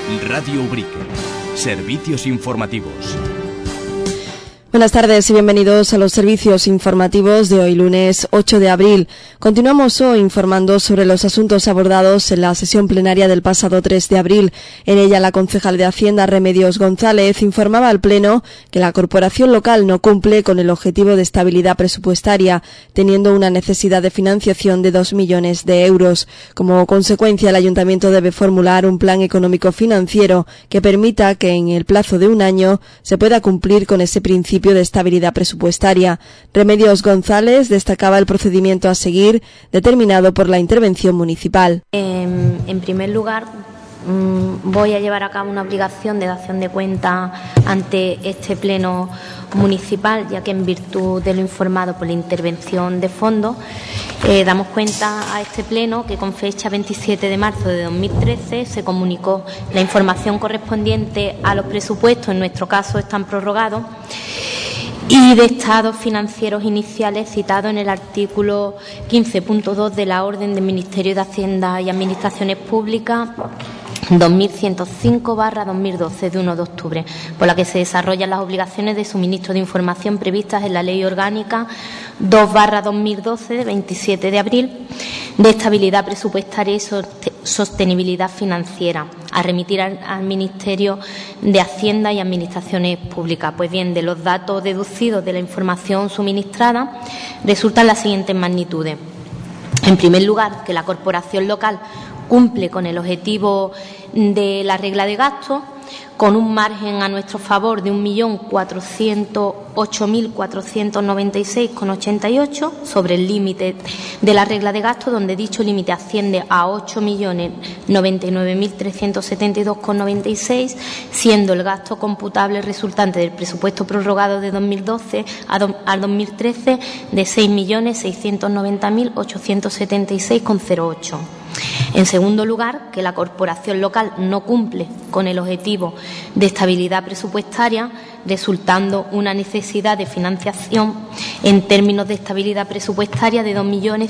Radio Ubrique. Servicios informativos. Buenas tardes y bienvenidos a los servicios informativos de hoy lunes 8 de abril. Continuamos hoy informando sobre los asuntos abordados en la sesión plenaria del pasado 3 de abril. En ella la concejal de Hacienda Remedios González informaba al Pleno que la corporación local no cumple con el objetivo de estabilidad presupuestaria, teniendo una necesidad de financiación de 2 millones de euros. Como consecuencia, el Ayuntamiento debe formular un plan económico financiero que permita que en el plazo de un año se pueda cumplir con ese principio de estabilidad presupuestaria. Remedios González destacaba el procedimiento a seguir determinado por la intervención municipal. En primer lugar, voy a llevar a cabo una obligación de dación de cuenta ante este pleno municipal, ya que en virtud de lo informado por la intervención de fondos, damos cuenta a este pleno que con fecha 27 de marzo de 2013 se comunicó la información correspondiente a los presupuestos, en nuestro caso están prorrogados, y de estados financieros iniciales citados en el artículo 15.2 de la Orden del Ministerio de Hacienda y Administraciones Públicas 2105/2012 de 1 de octubre, por la que se desarrollan las obligaciones de suministro de información previstas en la Ley Orgánica 2/2012 de 27 de abril de estabilidad presupuestaria y sostenibilidad financiera, a remitir al Ministerio de Hacienda y Administraciones Públicas. Pues bien, de los datos deducidos de la información suministrada resultan las siguientes magnitudes. En primer lugar, que la corporación local cumple con el objetivo de la regla de gasto, con un margen a nuestro favor de 1.408.496,88 sobre el límite de la regla de gasto, donde dicho límite asciende a 8.099.372,96, siendo el gasto computable resultante del presupuesto prorrogado de 2012 al 2013 de 6.690.876,08. En segundo lugar, que la corporación local no cumple con el objetivo de estabilidad presupuestaria, resultando una necesidad de financiación en términos de estabilidad presupuestaria de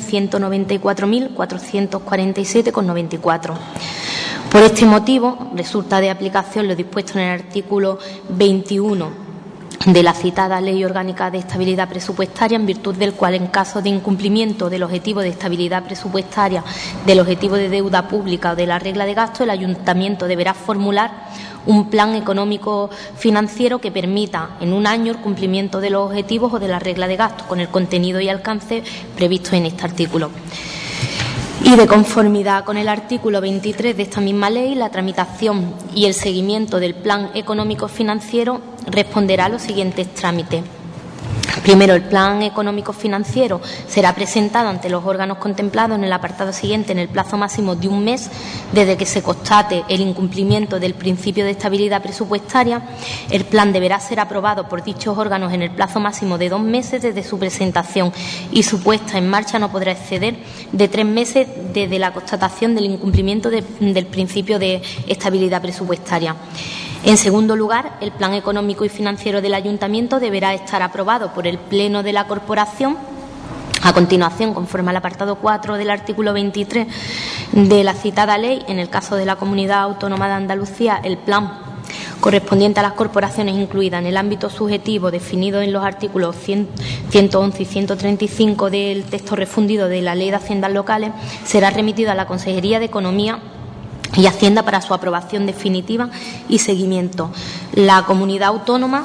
2.194.447,94. Por este motivo, resulta de aplicación lo dispuesto en el artículo 21 de la citada Ley Orgánica de Estabilidad Presupuestaria, en virtud del cual, en caso de incumplimiento del objetivo de estabilidad presupuestaria, del objetivo de deuda pública o de la regla de gasto, el Ayuntamiento deberá formular un plan económico financiero que permita en un año el cumplimiento de los objetivos o de la regla de gasto, con el contenido y alcance previsto en este artículo. Y de conformidad con el artículo 23 de esta misma ley, la tramitación y el seguimiento del plan económico financiero responderá a los siguientes trámites. Primero, el plan económico financiero será presentado ante los órganos contemplados en el apartado siguiente en el plazo máximo de un mes desde que se constate el incumplimiento del principio de estabilidad presupuestaria. El plan deberá ser aprobado por dichos órganos en el plazo máximo de 2 meses desde su presentación, y su puesta en marcha no podrá exceder de 3 meses desde la constatación del incumplimiento del principio de estabilidad presupuestaria. En segundo lugar, el plan económico y financiero del Ayuntamiento deberá estar aprobado por el Pleno de la Corporación. A continuación, conforme al apartado 4 del artículo 23 de la citada ley, en el caso de la Comunidad Autónoma de Andalucía, el plan correspondiente a las corporaciones incluidas en el ámbito subjetivo definido en los artículos 111 y 135 del texto refundido de la Ley de Haciendas Locales será remitido a la Consejería de Economía y Hacienda para su aprobación definitiva y seguimiento. La comunidad autónoma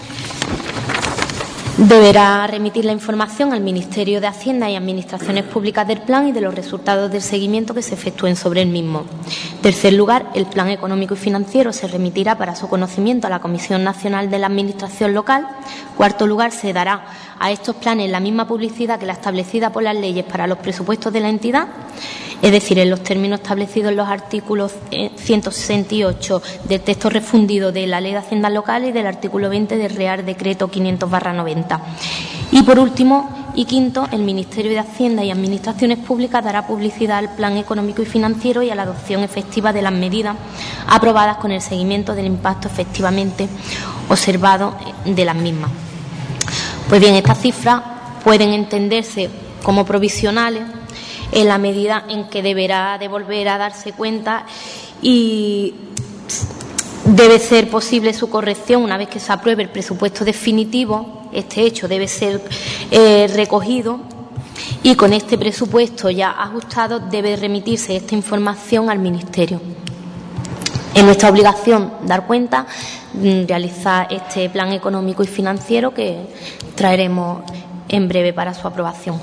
deberá remitir la información al Ministerio de Hacienda y Administraciones Públicas del plan y de los resultados del seguimiento que se efectúen sobre el mismo. En tercer lugar, el plan económico y financiero se remitirá para su conocimiento a la Comisión Nacional de la Administración Local. Cuarto lugar, se dará a estos planes la misma publicidad que la establecida por las leyes para los presupuestos de la entidad, es decir, en los términos establecidos en los artículos 168 del texto refundido de la Ley de Haciendas Locales y del artículo 20 del Real Decreto 500/90. Y por último y quinto, el Ministerio de Hacienda y Administraciones Públicas dará publicidad al plan económico y financiero y a la adopción efectiva de las medidas aprobadas con el seguimiento del impacto efectivamente observado de las mismas. Pues bien, estas cifras pueden entenderse como provisionales en la medida en que deberá de volver a darse cuenta y debe ser posible su corrección una vez que se apruebe el presupuesto definitivo. Este hecho debe ser recogido y con este presupuesto ya ajustado debe remitirse esta información al Ministerio. Es nuestra obligación dar cuenta, realizar este plan económico y financiero que traeremos en breve para su aprobación.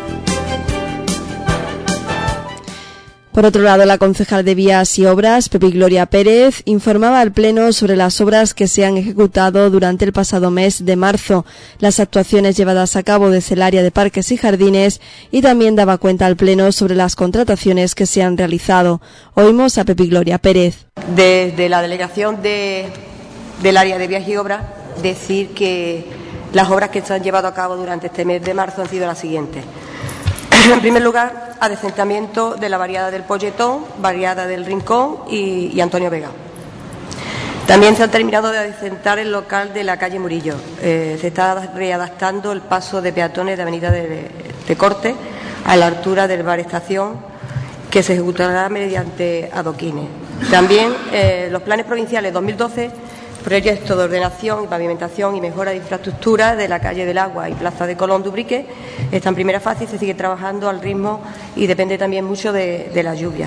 Por otro lado, la concejal de Vías y Obras, Pepi Gloria Pérez, informaba al Pleno sobre las obras que se han ejecutado durante el pasado mes de marzo, las actuaciones llevadas a cabo desde el área de parques y jardines y también daba cuenta al Pleno sobre las contrataciones que se han realizado. Oímos a Pepi Gloria Pérez. Desde la delegación del área de Vías y Obras, decir que las obras que se han llevado a cabo durante este mes de marzo han sido las siguientes. En primer lugar, adecentamiento de la barriada del Polletón, barriada del Rincón y Antonio Vega. También se han terminado de adecentar el local de la calle Murillo. Se está readaptando el paso de peatones de avenida de Corte a la altura del bar Estación, que se ejecutará mediante adoquines. También los planes provinciales 2012, proyecto de ordenación y pavimentación y mejora de infraestructura de la calle del Agua y Plaza de Colón de Ubrique, está en primera fase y se sigue trabajando al ritmo y depende también mucho de la lluvia.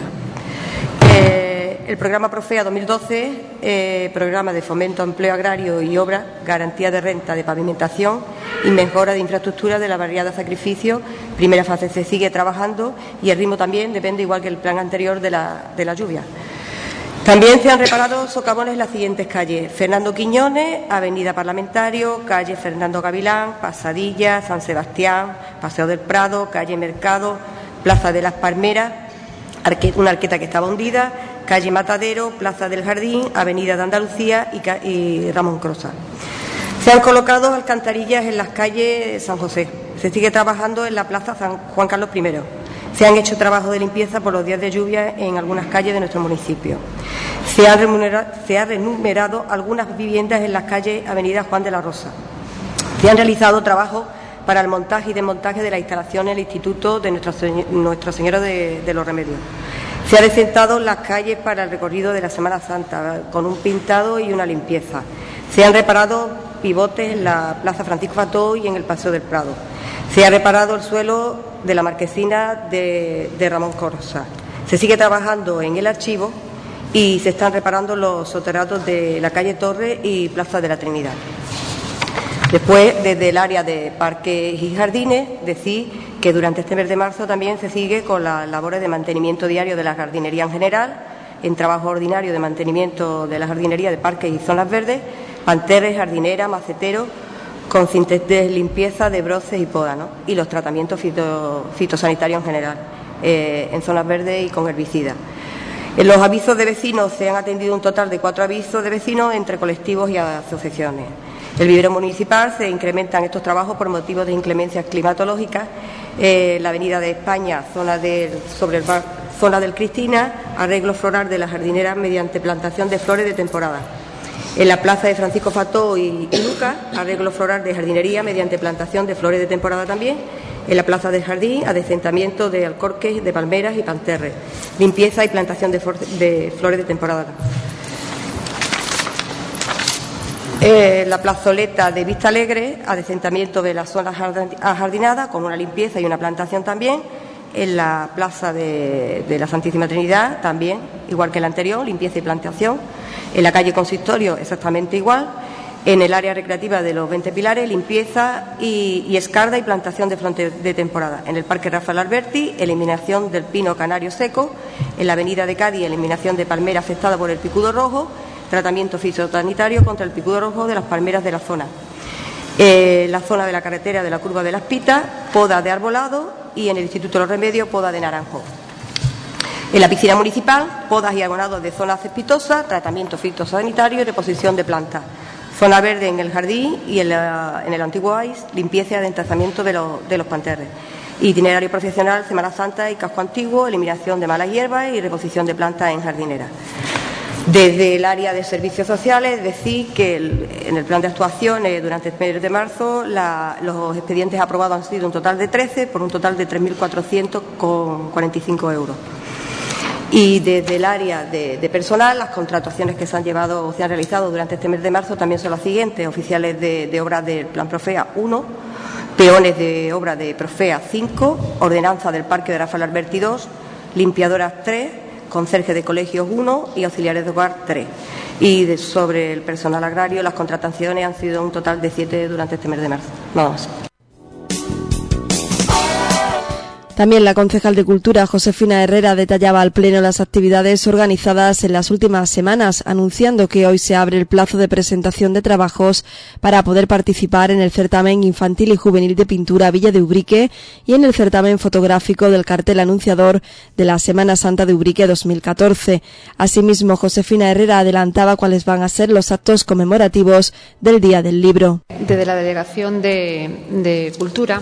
El programa Profea 2012, programa de fomento a empleo agrario y obras, garantía de renta de pavimentación y mejora de infraestructura de la barriada Sacrificio, primera fase se sigue trabajando y el ritmo también depende, igual que el plan anterior, de la lluvia. También se han reparado socavones en las siguientes calles: Fernando Quiñones, Avenida Parlamentario, calle Fernando Gavilán, Pasadilla, San Sebastián, Paseo del Prado, calle Mercado, Plaza de las Palmeras, una arqueta que estaba hundida, calle Matadero, Plaza del Jardín, Avenida de Andalucía y Ramón Crosa. Se han colocado alcantarillas en las calles San José. Se sigue trabajando en la Plaza San Juan Carlos I. Se han hecho trabajos de limpieza por los días de lluvia en algunas calles de nuestro municipio. Se ha renumerado algunas viviendas en las calles Avenida Juan de la Rosa. Se han realizado trabajos para el montaje y desmontaje de la instalación en el Instituto de Nuestra Señora de los Remedios. Se ha decentado las calles para el recorrido de la Semana Santa, con un pintado y una limpieza. Se han reparado pivotes en la Plaza Francisco Fató y en el Paseo del Prado. Se ha reparado el suelo de la marquesina de Ramón Corsa. Se sigue trabajando en el archivo y se están reparando los soterrados de la calle Torre y Plaza de la Trinidad. Después, desde el área de parques y jardines, decir que durante este mes de marzo también se sigue con las labores de mantenimiento diario de la jardinería en general, en trabajo ordinario de mantenimiento de la jardinería de parques y zonas verdes, panterres, jardineras, maceteros, con cintas de limpieza de broces y poda, ¿no? Y los tratamientos fitosanitarios en general, en zonas verdes y con herbicidas. En los avisos de vecinos se han atendido un total de 4 avisos de vecinos entre colectivos y asociaciones. El vivero municipal se incrementan estos trabajos por motivos de inclemencias climatológicas. La Avenida de España, zona del Cristina, arreglo floral de la jardinera mediante plantación de flores de temporada. En la Plaza de Francisco Fató y Lucas, arreglo floral de jardinería mediante plantación de flores de temporada también. En la Plaza del Jardín, adecentamiento de alcorques, de palmeras y panterres. Limpieza y plantación de flores de temporada. La plazoleta de Vista Alegre, adecentamiento de la zona ajardinada con una limpieza y una plantación también. En la Plaza de la Santísima Trinidad también, igual que la anterior, limpieza y plantación. En la calle Consistorio exactamente igual. En el área recreativa de los 20 Pilares, limpieza y escarda y plantación de flores de temporada. En el Parque Rafael Alberti, eliminación del pino canario seco. En la Avenida de Cádiz, eliminación de palmera afectada por el picudo rojo. Tratamiento fitosanitario contra el picudo rojo de las palmeras de la zona. La zona de la carretera de la Curva de las Pitas, poda de arbolado, y en el Instituto de los Remedios, poda de naranjo. En la piscina municipal, podas y abonados de zonas cespitosas, tratamiento fitosanitario y reposición de plantas. Zona verde en el jardín y en el antiguo AIS, limpieza y adentamiento de los panterres. Itinerario profesional, Semana Santa y casco antiguo, eliminación de malas hierbas y reposición de plantas en jardineras. Desde el área de servicios sociales, decir que en el plan de actuaciones durante el mes de marzo los expedientes aprobados han sido un total de 13 por un total de 3.445 euros. Y desde el área de personal, las contrataciones que se han realizado durante este mes de marzo también son las siguientes: oficiales de obras del Plan Profea 1, peones de obra de Profea 5, ordenanza del Parque de Rafael Alberti 2, limpiadoras 3, conserje de colegios 1 y auxiliares de hogar 3. Y sobre el personal agrario, las contrataciones han sido un total de 7 durante este mes de marzo. Nada más. También la concejal de Cultura, Josefina Herrera, detallaba al Pleno las actividades organizadas en las últimas semanas, anunciando que hoy se abre el plazo de presentación de trabajos para poder participar en el certamen infantil y juvenil de pintura Villa de Ubrique y en el certamen fotográfico del cartel anunciador de la Semana Santa de Ubrique 2014. Asimismo, Josefina Herrera adelantaba cuáles van a ser los actos conmemorativos del Día del Libro. Desde la Delegación de Cultura,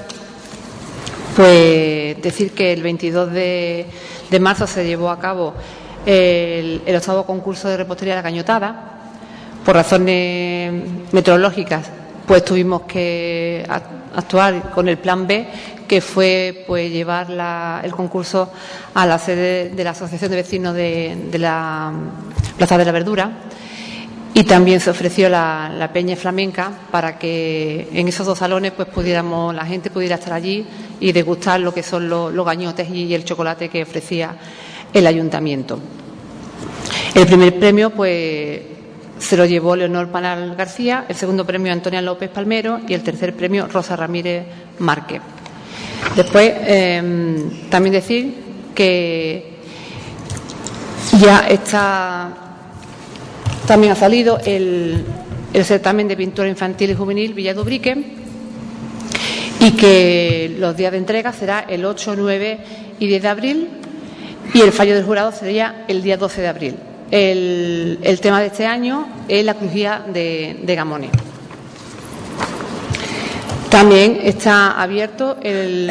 pues decir que el 22 de marzo se llevó a cabo el 8º concurso de repostería de la Cañotada. Por razones meteorológicas, pues tuvimos que actuar con el plan B, que fue pues llevar el concurso a la sede de la Asociación de Vecinos de la Plaza de la Verdura. Y también se ofreció la Peña Flamenca para que en esos dos salones pues la gente pudiera estar allí y degustar lo que son los gañotes y el chocolate que ofrecía el ayuntamiento. El primer premio pues se lo llevó Leonor Panal García, el segundo premio Antonia López Palmero y el tercer premio Rosa Ramírez Márquez. Después también decir que ya también ha salido el certamen de pintura infantil y juvenil Villa de Ubrique, y que los días de entrega será el 8, 9 y 10 de abril y el fallo del jurado sería el día 12 de abril. El tema de este año es la crujía de Gamones. También está abierto el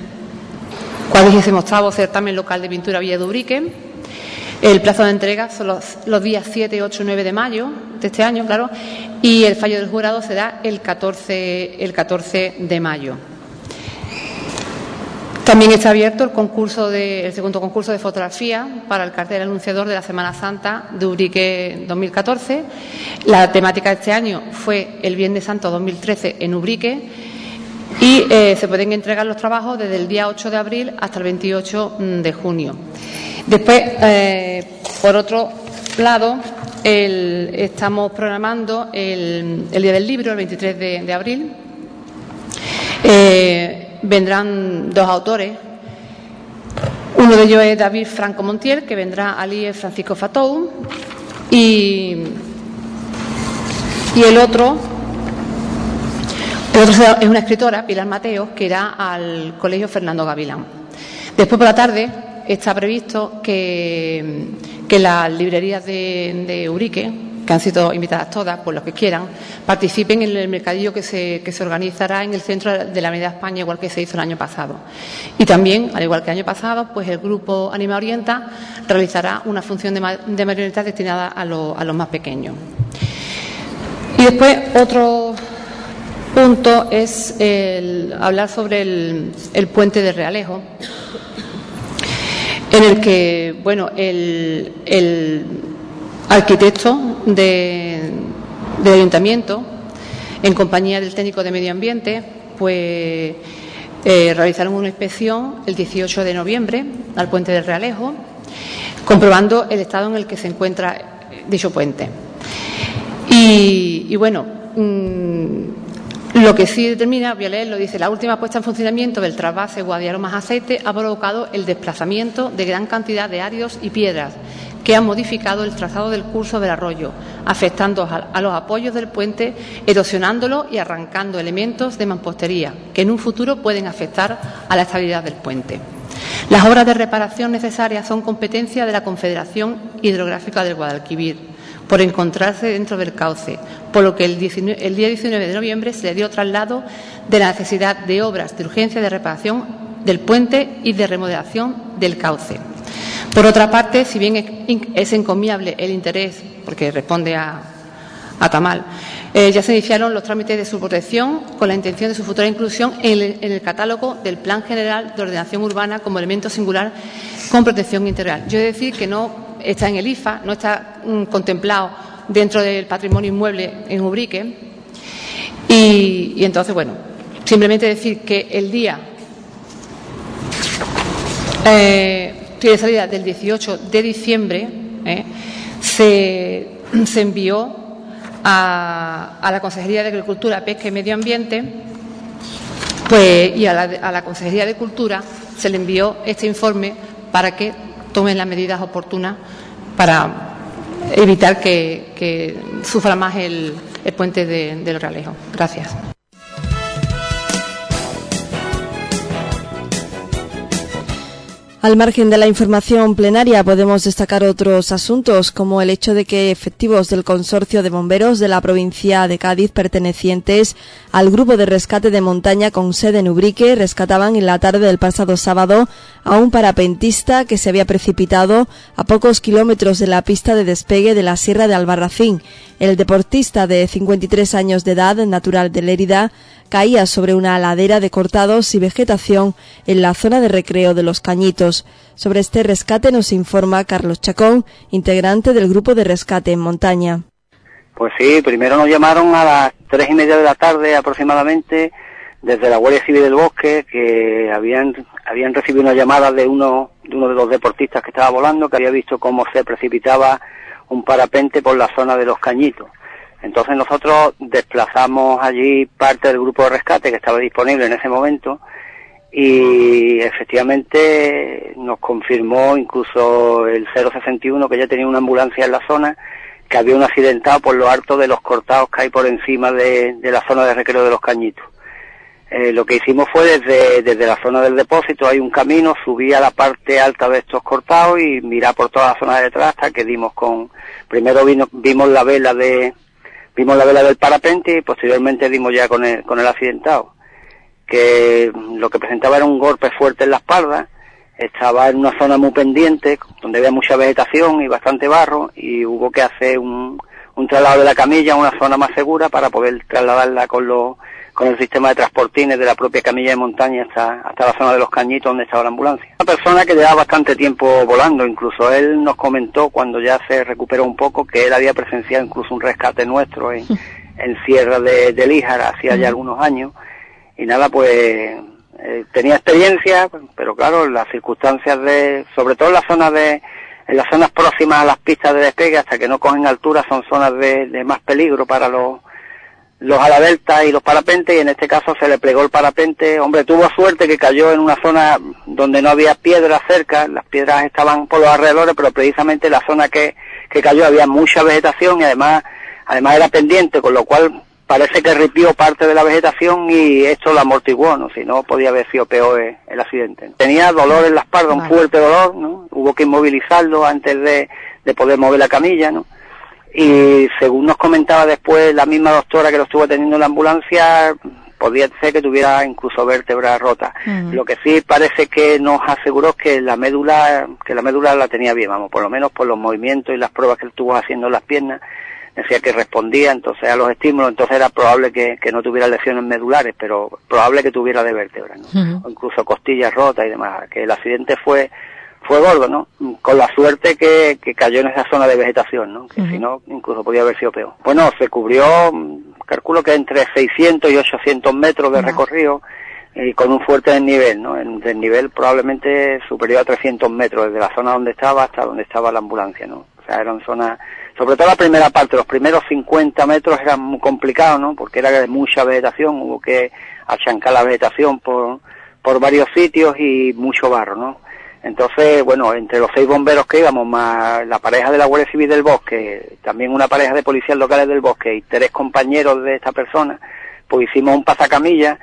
48º certamen local de pintura Villa de Ubrique. El plazo de entrega son los días 7, 8 y 9 de mayo de este año, claro, y el fallo del jurado será el 14 de mayo. También está abierto el segundo concurso de fotografía para el cartel anunciador de la Semana Santa de Ubrique 2014. La temática de este año fue el Viernes Santo 2013 en Ubrique y se pueden entregar los trabajos desde el día 8 de abril hasta el 28 de junio. Después, por otro lado, estamos programando el Día del Libro, el 23 de abril. Vendrán dos autores. Uno de ellos es David Franco Montiel, que vendrá allí es Francisco Fatou. Y el otro es una escritora, Pilar Mateos, que irá al Colegio Fernando Gavilán. Después, por la tarde, está previsto que las librerías de Ubrique, que han sido invitadas todas, por los que quieran, participen en el mercadillo que se organizará en el centro de la Avenida España, igual que se hizo el año pasado. Y también, al igual que el año pasado, pues el grupo Anima Orienta realizará una función de marionetas destinada a los más pequeños. Y después, otro punto es hablar sobre el puente de Realejo, en el que, bueno, el arquitecto del ayuntamiento, en compañía del técnico de medio ambiente, pues realizaron una inspección el 18 de noviembre al puente de Realejo, comprobando el estado en el que se encuentra dicho puente. Y bueno, lo que sí determina, voy a leerlo, dice: la última puesta en funcionamiento del trasvase Guadiaro más aceite ha provocado el desplazamiento de gran cantidad de arios y piedras que han modificado el trazado del curso del arroyo, afectando a los apoyos del puente, erosionándolo y arrancando elementos de mampostería que en un futuro pueden afectar a la estabilidad del puente. Las obras de reparación necesarias son competencia de la Confederación Hidrográfica del Guadalquivir, por encontrarse dentro del cauce, por lo que el día 19 de noviembre se le dio traslado de la necesidad de obras de urgencia de reparación del puente y de remodelación del cauce. Por otra parte, si bien es encomiable el interés, porque responde a Tamal, ya se iniciaron los trámites de su protección con la intención de su futura inclusión en el catálogo del Plan General de Ordenación Urbana como elemento singular con protección integral. Yo he de decir que no está en el IFA, no está contemplado dentro del patrimonio inmueble en Ubrique. Y entonces, bueno, simplemente decir que el día de salida del 18 de diciembre se envió a la Consejería de Agricultura, Pesca y Medio Ambiente, pues, y a la Consejería de Cultura se le envió este informe para que tomen las medidas oportunas para evitar que sufra más el puente del Realejo. Gracias. Al margen de la información plenaria podemos destacar otros asuntos, como el hecho de que efectivos del Consorcio de Bomberos de la provincia de Cádiz pertenecientes al Grupo de Rescate de Montaña con sede en Ubrique rescataban en la tarde del pasado sábado a un parapentista que se había precipitado a pocos kilómetros de la pista de despegue de la Sierra de Albarracín. El deportista de 53 años de edad, natural de Lérida, caía sobre una ladera de cortados y vegetación en la zona de recreo de Los Cañitos. Sobre este rescate nos informa Carlos Chacón, integrante del Grupo de Rescate en Montaña. Pues sí, primero nos llamaron a las 3:30 de la tarde aproximadamente desde la Guardia Civil del Bosque, que habían recibido una llamada de uno de los deportistas que estaba volando, que había visto cómo se precipitaba un parapente por la zona de Los Cañitos. Entonces nosotros desplazamos allí parte del grupo de rescate que estaba disponible en ese momento y efectivamente nos confirmó incluso el 061, que ya tenía una ambulancia en la zona, que había un accidentado por lo alto de los cortados que hay por encima de la zona de recreo de Los Cañitos. Lo que hicimos fue desde la zona del depósito, hay un camino, subí a la parte alta de estos cortados y mirar por toda la zona de detrás hasta que primero vimos la vela del parapente y posteriormente dimos ya con el accidentado, que lo que presentaba era un golpe fuerte en la espalda, estaba en una zona muy pendiente, donde había mucha vegetación y bastante barro, y hubo que hacer un traslado de la camilla a una zona más segura para poder trasladarla con el sistema de transportines de la propia camilla de montaña hasta la zona de Los Cañitos donde estaba la ambulancia. Una persona que llevaba bastante tiempo volando, incluso él nos comentó cuando ya se recuperó un poco que él había presenciado incluso un rescate nuestro en Sierra de Líjara hacía ya algunos años, y nada, pues tenía experiencia, pero claro, las circunstancias sobre todo en las zonas próximas a las pistas de despegue, hasta que no cogen altura, son zonas de más peligro para los aladeltas y los parapentes, y en este caso se le plegó el parapente. Hombre, tuvo suerte que cayó en una zona donde no había piedras cerca, las piedras estaban por los alrededores, pero precisamente la zona que cayó había mucha vegetación y además era pendiente, con lo cual parece que ripió parte de la vegetación y esto lo amortiguó, ¿no? Si no, podía haber sido peor el accidente. Tenía dolor en la espalda, un fuerte dolor, ¿no? Hubo que inmovilizarlo antes de poder mover la camilla, ¿no? Y según nos comentaba después la misma doctora que lo estuvo atendiendo en la ambulancia, podía ser que tuviera incluso vértebra rota. Lo que sí parece que nos aseguró es que la médula la tenía bien, vamos, por lo menos por los movimientos y las pruebas que él estuvo haciendo en las piernas, decía que respondía entonces a los estímulos, entonces era probable que no tuviera lesiones medulares, pero probable que tuviera de vértebra, ¿no? O incluso costillas rotas y demás, que el accidente fue gordo, ¿no? Con la suerte que cayó en esa zona de vegetación, ¿no? Que si no, incluso podía haber sido peor. Bueno, se cubrió, calculo que entre 600 y 800 metros de recorrido, y con un fuerte desnivel, ¿no? El desnivel probablemente superior a 300 metros, desde la zona donde estaba hasta donde estaba la ambulancia, ¿no? O sea, eran zonas, sobre todo la primera parte, los primeros 50 metros eran muy complicados, ¿no? Porque era de mucha vegetación, hubo que achancar la vegetación por varios sitios y mucho barro, ¿no? Entonces, bueno, entre los 6 bomberos que íbamos, más la pareja de la Guardia Civil del Bosque, también una pareja de policías locales del Bosque y 3 compañeros de esta persona, pues hicimos un pasacamilla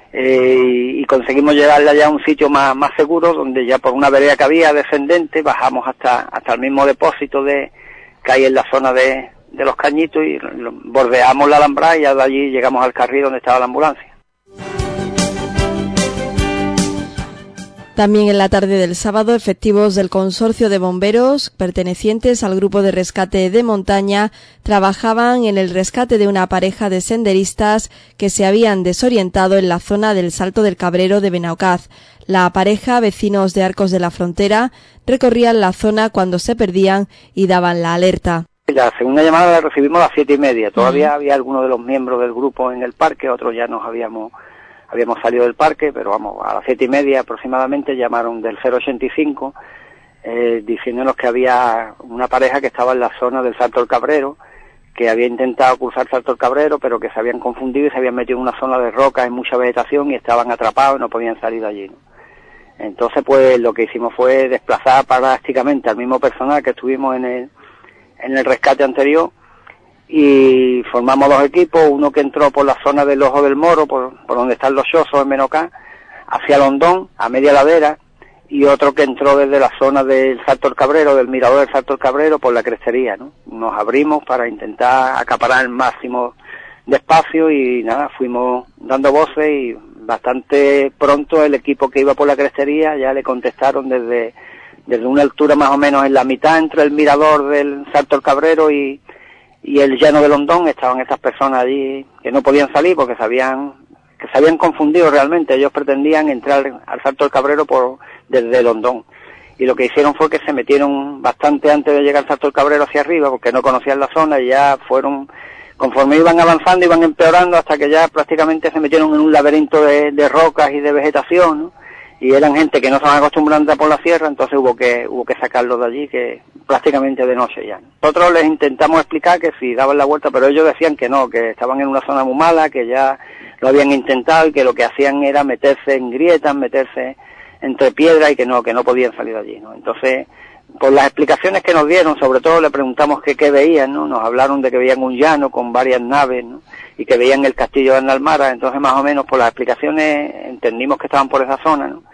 y conseguimos llevarla ya a un sitio más seguro, donde ya por una vereda que había descendente bajamos hasta el mismo depósito que hay en la zona de Los Cañitos y bordeamos la alambrada y ya de allí llegamos al carril donde estaba la ambulancia. También en la tarde del sábado, efectivos del Consorcio de Bomberos, pertenecientes al Grupo de Rescate de Montaña, trabajaban en el rescate de una pareja de senderistas que se habían desorientado en la zona del Salto del Cabrero de Benaocaz. La pareja, vecinos de Arcos de la Frontera, recorrían la zona cuando se perdían y daban la alerta. La segunda llamada la recibimos a las 7:30. Todavía había algunos de los miembros del grupo en el parque, otros ya nos habíamos salido del parque, pero vamos, a las 7:30 aproximadamente llamaron del 085 diciéndonos que había una pareja que estaba en la zona del Salto del Cabrero, que había intentado cruzar Salto del Cabrero, pero que se habían confundido y se habían metido en una zona de rocas en mucha vegetación y estaban atrapados y no podían salir de allí, ¿no? Entonces, pues lo que hicimos fue desplazar prácticamente al mismo personal que estuvimos en el rescate anterior, y formamos dos equipos, uno que entró por la zona del Ojo del Moro, por donde están los Chosos en Benocá, hacia Londón, a media ladera, y otro que entró desde la zona del Salto del Cabrero, del mirador del Salto del Cabrero, por la crestería, ¿no? Nos abrimos para intentar acaparar el máximo de espacio y nada, fuimos dando voces y bastante pronto el equipo que iba por la crestería ya le contestaron desde una altura más o menos en la mitad entre el mirador del Salto del Cabrero y el llano de Londón. Estaban estas personas allí que no podían salir porque se habían confundido realmente. Ellos pretendían entrar al Salto del Cabrero desde Londón, y lo que hicieron fue que se metieron bastante antes de llegar al Salto del Cabrero hacia arriba porque no conocían la zona, y ya fueron, conforme iban avanzando, iban empeorando hasta que ya prácticamente se metieron en un laberinto de rocas y de vegetación, ¿no? Y eran gente que no estaban acostumbrados a andar por la sierra, entonces hubo que sacarlos de allí, que prácticamente de noche ya. Nosotros les intentamos explicar que si daban la vuelta, pero ellos decían que no, que estaban en una zona muy mala, que ya lo habían intentado y que lo que hacían era meterse en grietas, meterse entre piedras y que no podían salir de allí, ¿no? Entonces, por las explicaciones que nos dieron, sobre todo le preguntamos qué veían, ¿no? Nos hablaron de que veían un llano con varias naves, ¿no? Y que veían el castillo de Analmara. Entonces, más o menos por las explicaciones entendimos que estaban por esa zona, ¿no?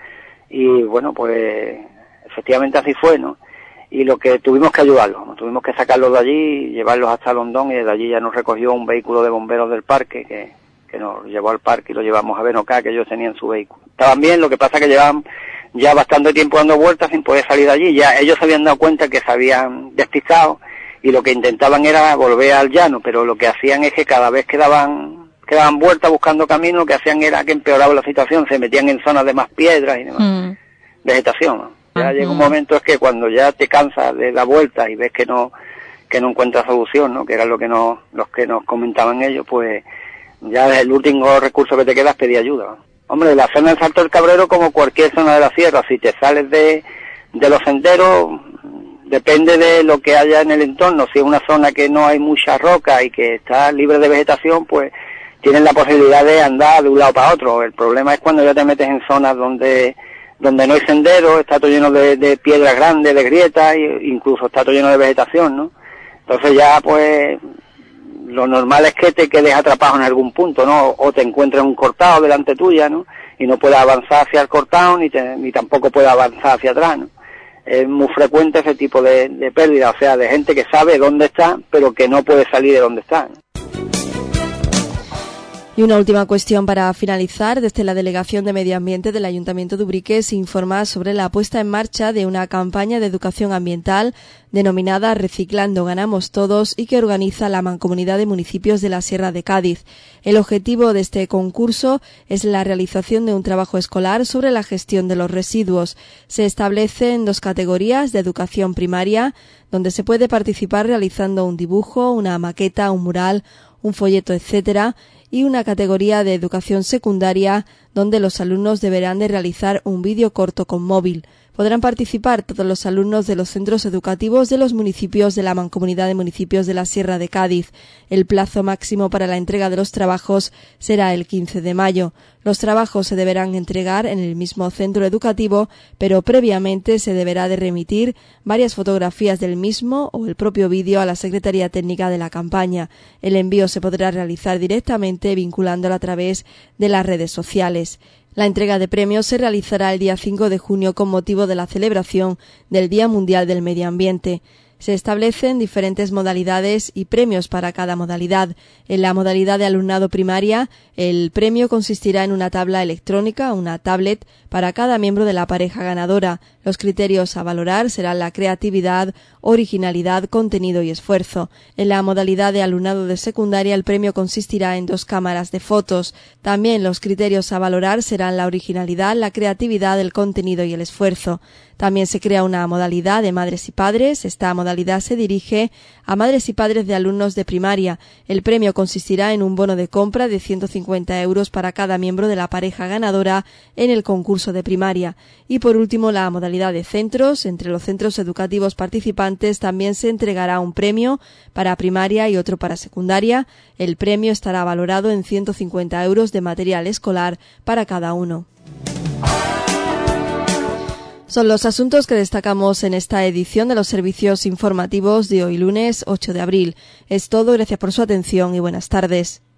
Y bueno, pues efectivamente así fue, ¿no? Y lo que tuvimos que ayudarlos, ¿no? Tuvimos que sacarlos de allí, llevarlos hasta Londón, y desde allí ya nos recogió un vehículo de bomberos del parque que nos llevó al parque y lo llevamos a Benocá, que ellos tenían su vehículo. Estaban bien, lo que pasa que llevaban ya bastante tiempo dando vueltas sin poder salir de allí. Ya ellos se habían dado cuenta que se habían despistado y lo que intentaban era volver al llano, pero lo que hacían es que cada vez que daban vueltas buscando camino, lo que hacían era que empeoraba la situación, se metían en zonas de más piedras y demás, vegetación, ¿no? Ya llega un momento es que cuando ya te cansas de dar vueltas y ves que no encuentras solución, ¿no? Que era los que nos comentaban ellos, pues ya el último recurso que te queda es pedir ayuda, ¿no? Hombre, la zona del Salto del Cabrero, como cualquier zona de la sierra, si te sales de los senderos, depende de lo que haya en el entorno. Si es una zona que no hay mucha roca y que está libre de vegetación, pues tienes la posibilidad de andar de un lado para otro. El problema es cuando ya te metes en zonas donde no hay senderos, está todo lleno de piedras grandes, de grietas, e incluso está todo lleno de vegetación, ¿no? Entonces ya, pues, lo normal es que te quedes atrapado en algún punto, ¿no? O te encuentres un cortado delante tuya, ¿no? Y no puedas avanzar hacia el cortado ni tampoco puedas avanzar hacia atrás, ¿no? Es muy frecuente ese tipo de pérdida, o sea, de gente que sabe dónde está, pero que no puede salir de donde está, ¿no? Y una última cuestión para finalizar. Desde la Delegación de Medio Ambiente del Ayuntamiento de Ubrique se informa sobre la puesta en marcha de una campaña de educación ambiental denominada Reciclando Ganamos Todos y que organiza la Mancomunidad de Municipios de la Sierra de Cádiz. El objetivo de este concurso es la realización de un trabajo escolar sobre la gestión de los residuos. Se establece en dos categorías de educación primaria, donde se puede participar realizando un dibujo, una maqueta, un mural, un folleto, etcétera, y una categoría de educación secundaria donde los alumnos deberán de realizar un vídeo corto con móvil. Podrán participar todos los alumnos de los centros educativos de los municipios de la Mancomunidad de Municipios de la Sierra de Cádiz. El plazo máximo para la entrega de los trabajos será el 15 de mayo. Los trabajos se deberán entregar en el mismo centro educativo, pero previamente se deberá de remitir varias fotografías del mismo o el propio vídeo a la Secretaría Técnica de la campaña. El envío se podrá realizar directamente vinculándolo a través de las redes sociales. La entrega de premios se realizará el día 5 de junio con motivo de la celebración del Día Mundial del Medio Ambiente. Se establecen diferentes modalidades y premios para cada modalidad. En la modalidad de alumnado primaria, el premio consistirá en una tabla electrónica, una tablet, para cada miembro de la pareja ganadora. Los criterios a valorar serán la creatividad, originalidad, contenido y esfuerzo. En la modalidad de alumnado de secundaria, el premio consistirá en 2 cámaras de fotos. También los criterios a valorar serán la originalidad, la creatividad, el contenido y el esfuerzo. También se crea una modalidad de madres y padres. Esta modalidad se dirige a madres y padres de alumnos de primaria. El premio consistirá en un bono de compra de 150 euros para cada miembro de la pareja ganadora en el concurso de primaria. Y por último, la modalidad de centros. Entre los centros educativos participantes también se entregará un premio para primaria y otro para secundaria. El premio estará valorado en 150 euros de material escolar para cada uno. Son los asuntos que destacamos en esta edición de los servicios informativos de hoy lunes 8 de abril. Es todo, gracias por su atención y buenas tardes.